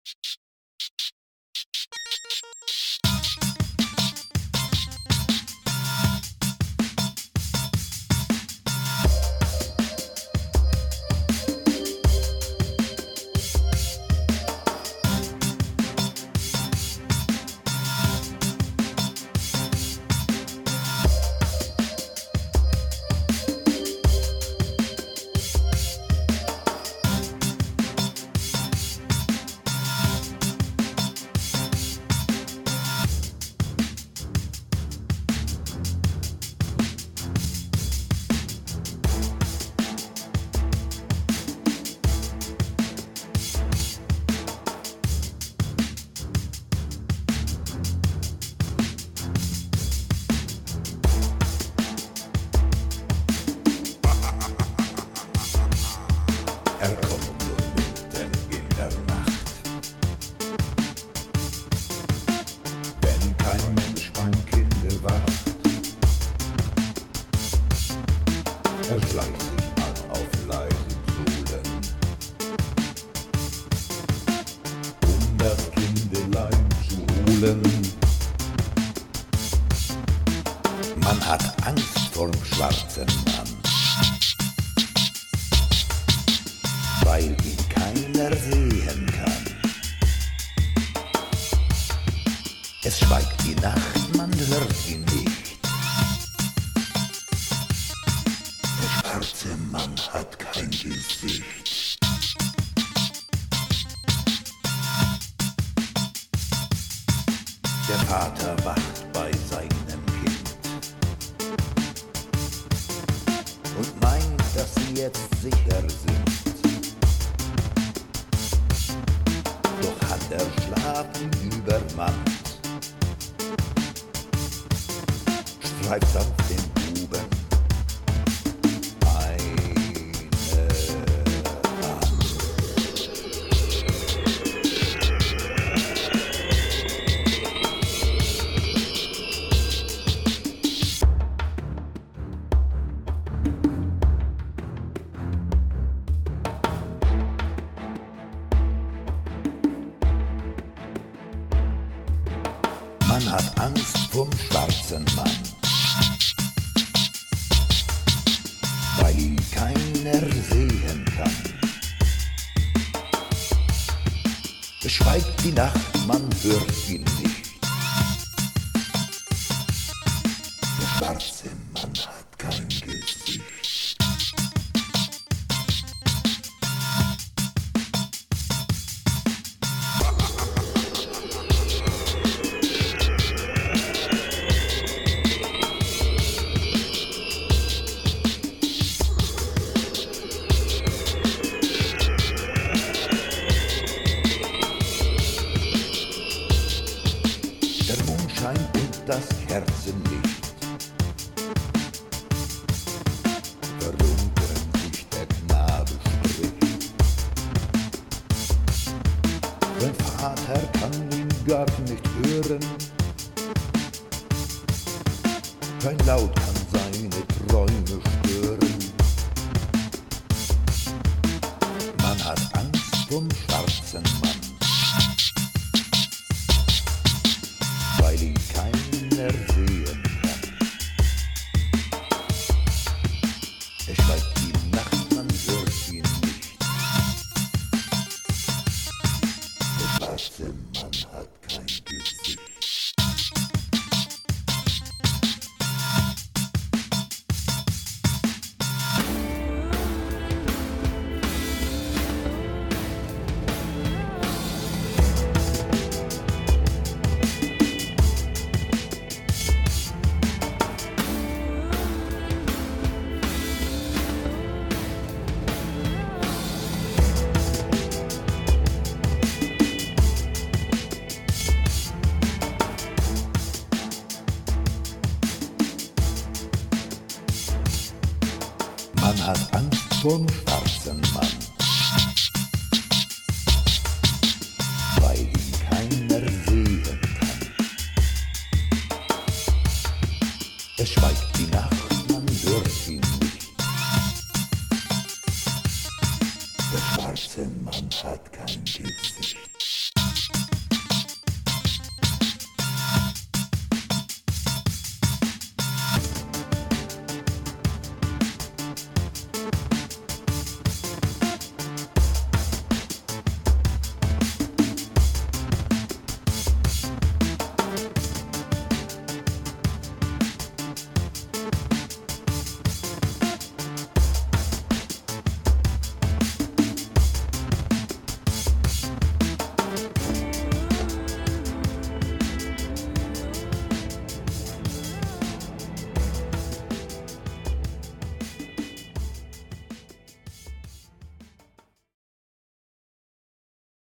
Er kommt nur mitten in der Nacht, wenn kein Mensch beim Kinde wacht. Er schleicht sich an auf leisen Sohlen, um das Kindelein zu holen. Man hat Angst vorm schwarzen Mann, weil ihn keiner sehen kann. Es schweigt die Nacht, man hört ihn nicht. Der schwarze Mann hat kein Gesicht. Der Vater wacht bei seinem Kind und meint, dass sie jetzt sicher sind. Doch hat er Schlafen übermannt, streift auf den Buben eine an. Man hat Angst vom schwarzen Mann, weil ihn keiner sehen kann. Es schweigt die Nacht, man hört ihn nicht. Der schwarze Mann hat kein Gesicht. Der Mondschein und das Kerzenlicht verdunklen sich, der Knabe spricht. Sein Vater kann ihn gar nicht hören, kein Laut kann seine Träume stören. Man hat Angst vom schwarzen Mann, weil ihn keiner sehen kann. Er schweigt die Nacht, man hört ihn nicht. Der schwarze Mann hat kein Gesicht. Man hat Angst vorm schwarzen Mann, weil ihn keiner sehen kann. Es schweigt